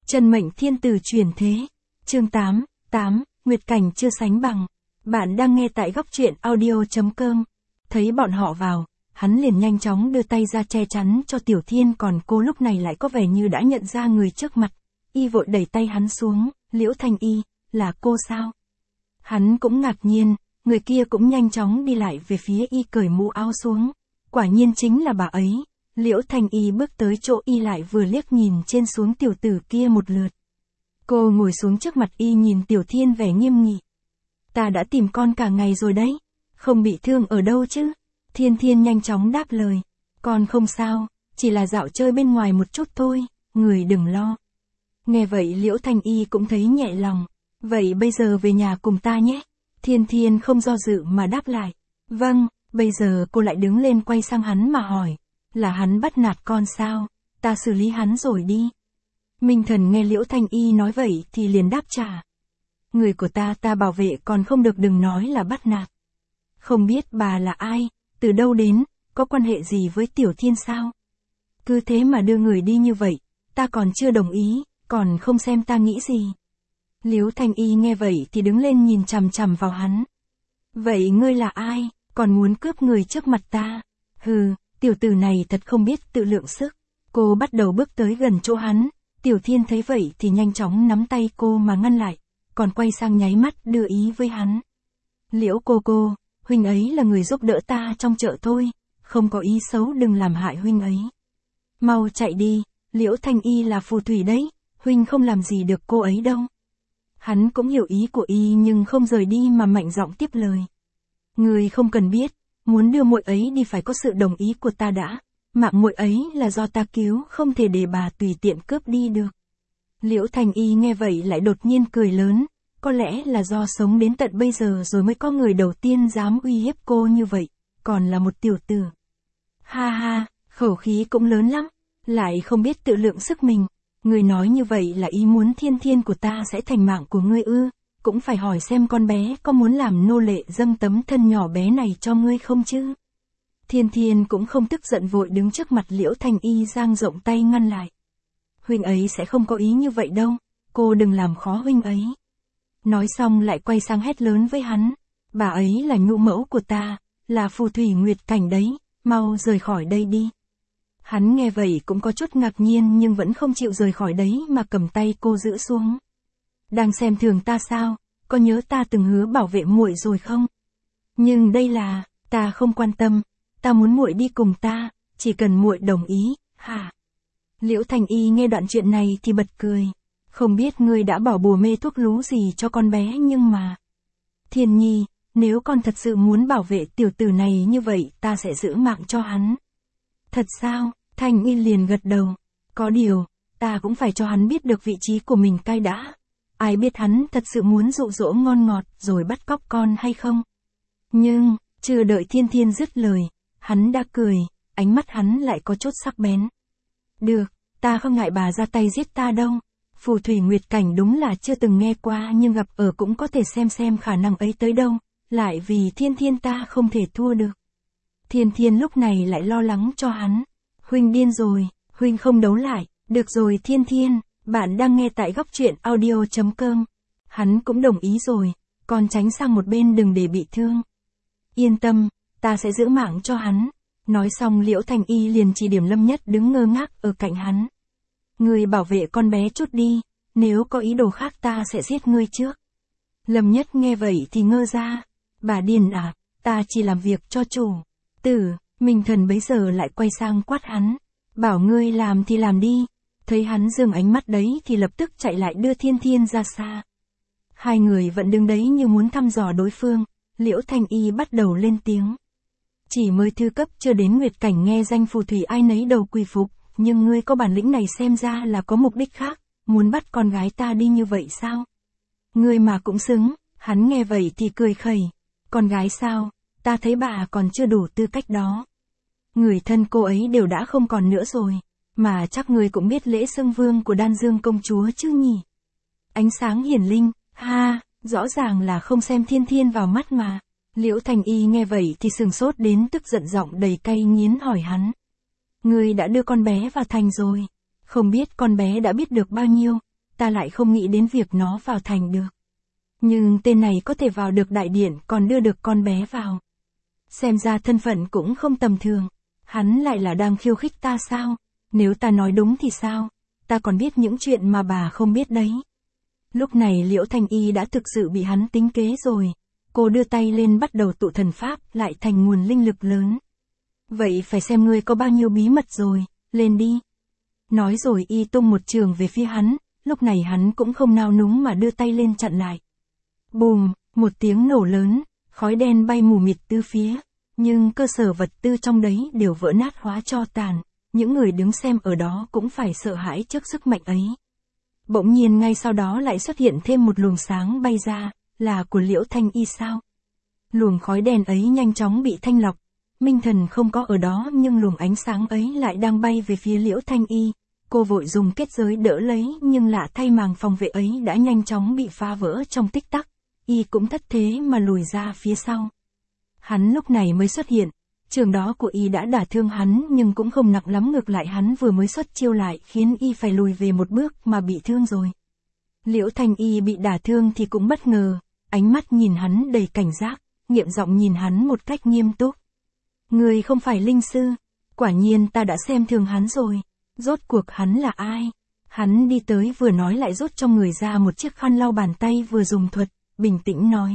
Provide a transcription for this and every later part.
Chân mệnh thiên tử chuyển thế. Chương 8, Nguyệt cảnh chưa sánh bằng. Bạn đang nghe tại góc truyện audio.com. Thấy bọn họ vào, hắn liền nhanh chóng đưa tay ra che chắn cho Tiểu Thiên, còn cô lúc này lại có vẻ như đã nhận ra người trước mặt. Y vội đẩy tay hắn xuống. Liễu Thanh Y, là cô sao? Hắn cũng ngạc nhiên, người kia cũng nhanh chóng đi lại về phía Y, cởi mũ áo xuống. Quả nhiên chính là bà ấy. Liễu Thanh Y bước tới chỗ Y, lại vừa liếc nhìn trên xuống tiểu tử kia một lượt. Cô ngồi xuống trước mặt Y, nhìn Tiểu Thiên vẻ nghiêm nghị. Ta đã tìm con cả ngày rồi đấy, không bị thương ở đâu chứ? Thiên Thiên nhanh chóng đáp lời. Con không sao, chỉ là dạo chơi bên ngoài một chút thôi, người đừng lo. Nghe vậy Liễu Thanh Y cũng thấy nhẹ lòng. Vậy bây giờ về nhà cùng ta nhé. Thiên Thiên không do dự mà đáp lại. Vâng. Bây giờ cô lại đứng lên quay sang hắn mà hỏi. Là hắn bắt nạt con sao? Ta xử lý hắn rồi đi. Minh Thần nghe Liễu Thanh Y nói vậy thì liền đáp trả. Người của ta bảo vệ, còn không được, đừng nói là bắt nạt. Không biết bà là ai, từ đâu đến, có quan hệ gì với Tiểu Thiên sao? Cứ thế mà đưa người đi như vậy, ta còn chưa đồng ý, còn không xem ta nghĩ gì. Liễu Thanh Y nghe vậy thì đứng lên nhìn chằm chằm vào hắn. Vậy ngươi là ai, còn muốn cướp người trước mặt ta? Hừ, tiểu tử này thật không biết tự lượng sức. Cô bắt đầu bước tới gần chỗ hắn. Tiểu Thiên thấy vậy thì nhanh chóng nắm tay cô mà ngăn lại, còn quay sang nháy mắt đưa ý với hắn. Liễu cô, huynh ấy là người giúp đỡ ta trong chợ thôi, không có ý xấu, đừng làm hại huynh ấy. Mau chạy đi, Liễu Thanh Y là phù thủy đấy, huynh không làm gì được cô ấy đâu. Hắn cũng hiểu ý của Y nhưng không rời đi mà mạnh giọng tiếp lời. Người không cần biết, muốn đưa muội ấy đi phải có sự đồng ý của ta đã. Mạng muội ấy là do ta cứu, không thể để bà tùy tiện cướp đi được. Liễu Thanh Y nghe vậy lại đột nhiên cười lớn. Có lẽ là do sống đến tận bây giờ rồi mới có người đầu tiên dám uy hiếp cô như vậy, còn là một tiểu tử. Ha ha, khẩu khí cũng lớn lắm, lại không biết tự lượng sức mình. Người nói như vậy là ý muốn Thiên Thiên của ta sẽ thành mạng của ngươi ư? Cũng phải hỏi xem con bé có muốn làm nô lệ dâng tấm thân nhỏ bé này cho ngươi không chứ? Thiên Thiên cũng không tức giận, vội đứng trước mặt Liễu Thanh Y dang rộng tay ngăn lại. Huynh ấy sẽ không có ý như vậy đâu, cô đừng làm khó huynh ấy. Nói xong lại quay sang hét lớn với hắn. Bà ấy là nhũ mẫu của ta, là phù thủy Nguyệt cảnh đấy, mau rời khỏi đây đi. Hắn nghe vậy cũng có chút ngạc nhiên nhưng vẫn không chịu rời khỏi đấy mà cầm tay cô giữ xuống. Đang xem thường ta sao, có nhớ ta từng hứa bảo vệ muội rồi không? Nhưng đây là, ta không quan tâm, ta muốn muội đi cùng ta, chỉ cần muội đồng ý, hả? Liễu Thanh Y nghe đoạn chuyện này thì bật cười. Không biết ngươi đã bỏ bùa mê thuốc lú gì cho con bé, nhưng mà... Thiên Nhi, nếu con thật sự muốn bảo vệ tiểu tử này như vậy, ta sẽ giữ mạng cho hắn. Thật sao? Thanh Y liền gật đầu. Có điều, ta cũng phải cho hắn biết được vị trí của mình cái đã. Ai biết hắn thật sự muốn dụ dỗ ngon ngọt rồi bắt cóc con hay không? Nhưng, chưa đợi Thiên Thiên dứt lời, hắn đã cười, ánh mắt hắn lại có chút sắc bén. Được, ta không ngại bà ra tay giết ta đâu. Phù thủy Nguyệt cảnh đúng là chưa từng nghe qua, nhưng gặp ở cũng có thể xem khả năng ấy tới đâu, lại vì Thiên Thiên ta không thể thua được. Thiên Thiên lúc này lại lo lắng cho hắn. Huynh điên rồi, huynh không đấu lại. Được rồi Thiên Thiên, bạn đang nghe tại góc truyện audio.com. Hắn cũng đồng ý rồi, con tránh sang một bên đừng để bị thương. Yên tâm, ta sẽ giữ mạng cho hắn. Nói xong Liễu Thanh Y liền chỉ điểm Lâm Nhất đứng ngơ ngác ở cạnh hắn. Ngươi bảo vệ con bé chút đi, nếu có ý đồ khác ta sẽ giết ngươi trước. Lâm Nhất nghe vậy thì ngơ ra. Bà điên à, ta chỉ làm việc cho chủ. Minh Thần bấy giờ lại quay sang quát hắn. Bảo ngươi làm thì làm đi. Thấy hắn dừng ánh mắt đấy thì lập tức chạy lại đưa Thiên Thiên ra xa. Hai người vẫn đứng đấy như muốn thăm dò đối phương. Liễu Thanh Y bắt đầu lên tiếng. Chỉ mới thư cấp chưa đến Nguyệt cảnh, nghe danh phù thủy ai nấy đầu quỳ phục. Nhưng ngươi có bản lĩnh này xem ra là có mục đích khác, muốn bắt con gái ta đi như vậy sao? Ngươi mà cũng xứng. Hắn nghe vậy thì cười khẩy. Con gái sao? Ta thấy bà còn chưa đủ tư cách đó. Người thân cô ấy đều đã không còn nữa rồi, mà chắc ngươi cũng biết lễ xưng vương của Đan Dương công chúa chứ nhỉ? Ánh sáng hiển linh, ha, rõ ràng là không xem Thiên Thiên vào mắt mà. Liễu Thanh Y nghe vậy thì sừng sốt đến tức giận, giọng đầy cay nghiến hỏi hắn. Ngươi đã đưa con bé vào thành rồi, không biết con bé đã biết được bao nhiêu, ta lại không nghĩ đến việc nó vào thành được. Nhưng tên này có thể vào được đại điện còn đưa được con bé vào. Xem ra thân phận cũng không tầm thường. Hắn lại là đang khiêu khích ta sao? Nếu ta nói đúng thì sao? Ta còn biết những chuyện mà bà không biết đấy. Lúc này Liễu Thanh Y đã thực sự bị hắn tính kế rồi. Cô đưa tay lên bắt đầu tụ thần pháp lại thành nguồn linh lực lớn. Vậy phải xem ngươi có bao nhiêu bí mật rồi, lên đi. Nói rồi y tung một trường về phía hắn, lúc này hắn cũng không nao núng mà đưa tay lên chặn lại. Bùm, một tiếng nổ lớn, khói đen bay mù mịt tứ phía, nhưng cơ sở vật tư trong đấy đều vỡ nát hóa tro tàn, những người đứng xem ở đó cũng phải sợ hãi trước sức mạnh ấy. Bỗng nhiên ngay sau đó lại xuất hiện thêm một luồng sáng bay ra, là của Liễu Thanh Y sao? Luồng khói đen ấy nhanh chóng bị thanh lọc, Minh Thần không có ở đó nhưng luồng ánh sáng ấy lại đang bay về phía Liễu Thanh Y. Cô vội dùng kết giới đỡ lấy nhưng lạ thay màng phòng vệ ấy đã nhanh chóng bị phá vỡ trong tích tắc. Y cũng thất thế mà lùi ra phía sau. Hắn lúc này mới xuất hiện, trường đó của Y đã đả thương hắn nhưng cũng không nặng lắm, ngược lại hắn vừa mới xuất chiêu lại khiến Y phải lùi về một bước mà bị thương rồi. Liễu Thanh Y bị đả thương thì cũng bất ngờ, ánh mắt nhìn hắn đầy cảnh giác, nghiệm giọng nhìn hắn một cách nghiêm túc. Người không phải linh sư, quả nhiên ta đã xem thường hắn rồi. Rốt cuộc hắn là ai? Hắn đi tới vừa nói lại rút trong người ra một chiếc khăn lau bàn tay vừa dùng thuật, bình tĩnh nói.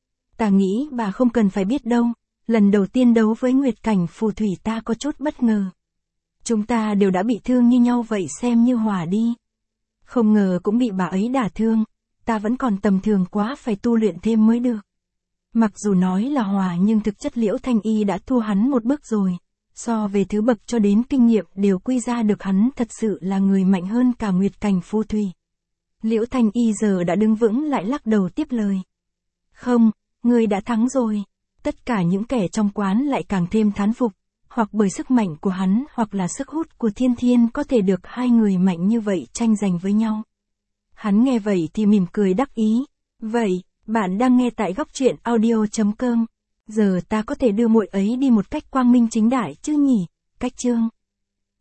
Ta nghĩ bà không cần phải biết đâu, lần đầu tiên đấu với Nguyệt Cảnh phù thủy ta có chút bất ngờ. Chúng ta đều đã bị thương như nhau vậy xem như hòa đi. Không ngờ cũng bị bà ấy đả thương, ta vẫn còn tầm thường quá, phải tu luyện thêm mới được. Mặc dù nói là hòa nhưng thực chất Liễu Thanh Y đã thua hắn một bước rồi. So về thứ bậc cho đến kinh nghiệm đều quy ra được hắn thật sự là người mạnh hơn cả Nguyệt Cảnh phù thủy. Liễu Thanh Y giờ đã đứng vững lại lắc đầu tiếp lời. Không, ngươi đã thắng rồi. Tất cả những kẻ trong quán lại càng thêm thán phục, hoặc bởi sức mạnh của hắn hoặc là sức hút của thiên thiên có thể được hai người mạnh như vậy tranh giành với nhau. Hắn nghe vậy thì mỉm cười đắc ý. Vậy, bạn đang nghe tại Góc Truyện Audio.com. Giờ ta có thể đưa muội ấy đi một cách quang minh chính đại chứ nhỉ? Cách chương